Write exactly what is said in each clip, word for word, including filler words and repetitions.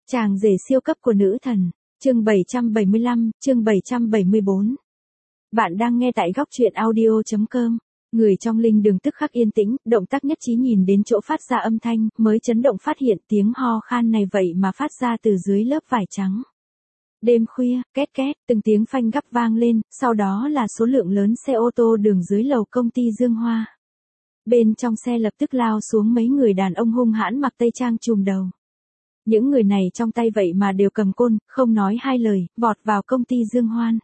Chàng rể siêu cấp của nữ thần, chương bảy trăm bảy mươi lăm, chương bảy trăm bảy mươi bốn. Bạn đang nghe tại góc truyện audio.com. Người trong linh đường tức khắc yên tĩnh, động tác nhất trí nhìn đến chỗ phát ra âm thanh, mới chấn động phát hiện tiếng ho khan này vậy mà phát ra từ dưới lớp vải trắng. Đêm khuya, két két, từng tiếng phanh gấp vang lên, sau đó là số lượng lớn xe ô tô đường dưới lầu công ty Dương Hoa. Bên trong xe lập tức lao xuống mấy người đàn ông hung hãn mặc tây trang trùm đầu. Những người này trong tay vậy mà đều cầm côn, không nói hai lời, vọt vào công ty Dương Hoan.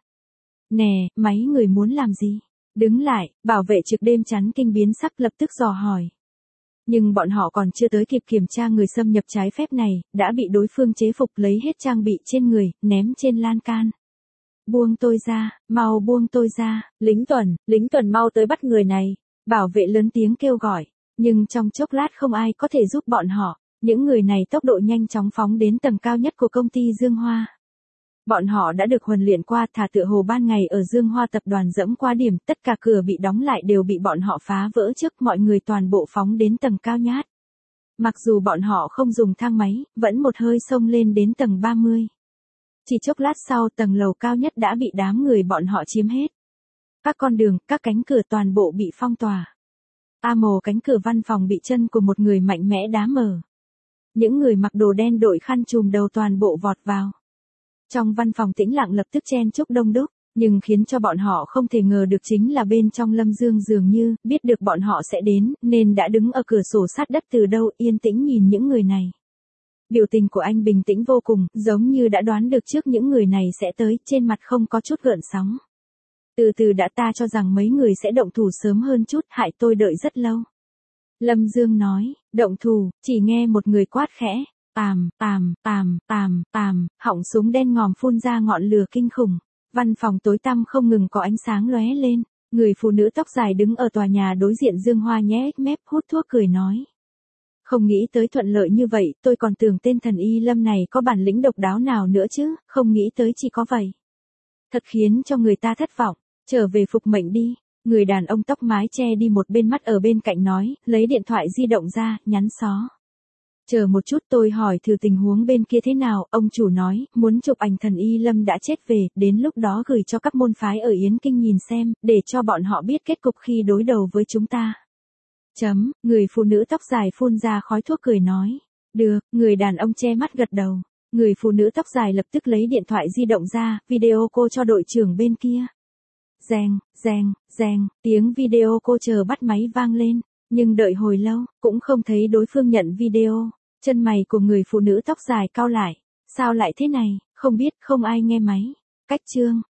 Nè, mấy người muốn làm gì? Đứng lại, bảo vệ trực đêm chắn kinh biến sắc lập tức dò hỏi. Nhưng bọn họ còn chưa tới kịp kiểm tra người xâm nhập trái phép này, đã bị đối phương chế phục lấy hết trang bị trên người, ném trên lan can. Buông tôi ra, mau buông tôi ra, lính tuần, lính tuần mau tới bắt người này. Bảo vệ lớn tiếng kêu gọi, nhưng trong chốc lát không ai có thể giúp bọn họ. Những người này tốc độ nhanh chóng phóng đến tầng cao nhất của công ty Dương Hoa. Bọn họ đã được huấn luyện qua, thả tựa hồ ban ngày ở Dương Hoa tập đoàn dẫm qua điểm, tất cả cửa bị đóng lại đều bị bọn họ phá vỡ trước, mọi người toàn bộ phóng đến tầng cao nhất. Mặc dù bọn họ không dùng thang máy, vẫn một hơi xông lên đến tầng ba mươi. Chỉ chốc lát sau tầng lầu cao nhất đã bị đám người bọn họ chiếm hết. Các con đường, các cánh cửa toàn bộ bị phong tỏa. A mồ cánh cửa văn phòng bị chân của một người mạnh mẽ đá mở. Những người mặc đồ đen đội khăn trùm đầu toàn bộ vọt vào. Trong văn phòng tĩnh lặng lập tức chen chúc đông đúc, nhưng khiến cho bọn họ không thể ngờ được chính là bên trong Lâm Dương dường như biết được bọn họ sẽ đến, nên đã đứng ở cửa sổ sát đất từ đâu yên tĩnh nhìn những người này. Biểu tình của anh bình tĩnh vô cùng, giống như đã đoán được trước những người này sẽ tới, trên mặt không có chút gợn sóng. Từ từ đã, ta cho rằng mấy người sẽ động thủ sớm hơn chút, hại tôi đợi rất lâu. Lâm Dương nói, động thủ, chỉ nghe một người quát khẽ, tàm, tàm, tàm, tàm, tàm, họng súng đen ngòm phun ra ngọn lửa kinh khủng. Văn phòng tối tăm không ngừng có ánh sáng lóe lên, người phụ nữ tóc dài đứng ở tòa nhà đối diện Dương Hoa nhếch mép hút thuốc cười nói. Không nghĩ tới thuận lợi như vậy, tôi còn tưởng tên thần y Lâm này có bản lĩnh độc đáo nào nữa chứ, không nghĩ tới chỉ có vậy. Thật khiến cho người ta thất vọng, trở về phục mệnh đi. Người đàn ông tóc mái che đi một bên mắt ở bên cạnh nói, lấy điện thoại di động ra, nhắn xó. Chờ một chút, tôi hỏi thử tình huống bên kia thế nào, ông chủ nói, muốn chụp ảnh thần y Lâm đã chết về, đến lúc đó gửi cho các môn phái ở Yến Kinh nhìn xem, để cho bọn họ biết kết cục khi đối đầu với chúng ta. Chấm, người phụ nữ tóc dài phun ra khói thuốc cười nói. Được, người đàn ông che mắt gật đầu. Người phụ nữ tóc dài lập tức lấy điện thoại di động ra, video cô cho đội trưởng bên kia. Reng, reng, reng, tiếng video cô chờ bắt máy vang lên, nhưng đợi hồi lâu, cũng không thấy đối phương nhận video. Chân mày của người phụ nữ tóc dài cau lại, sao lại thế này, không biết, không ai nghe máy. Cách chương,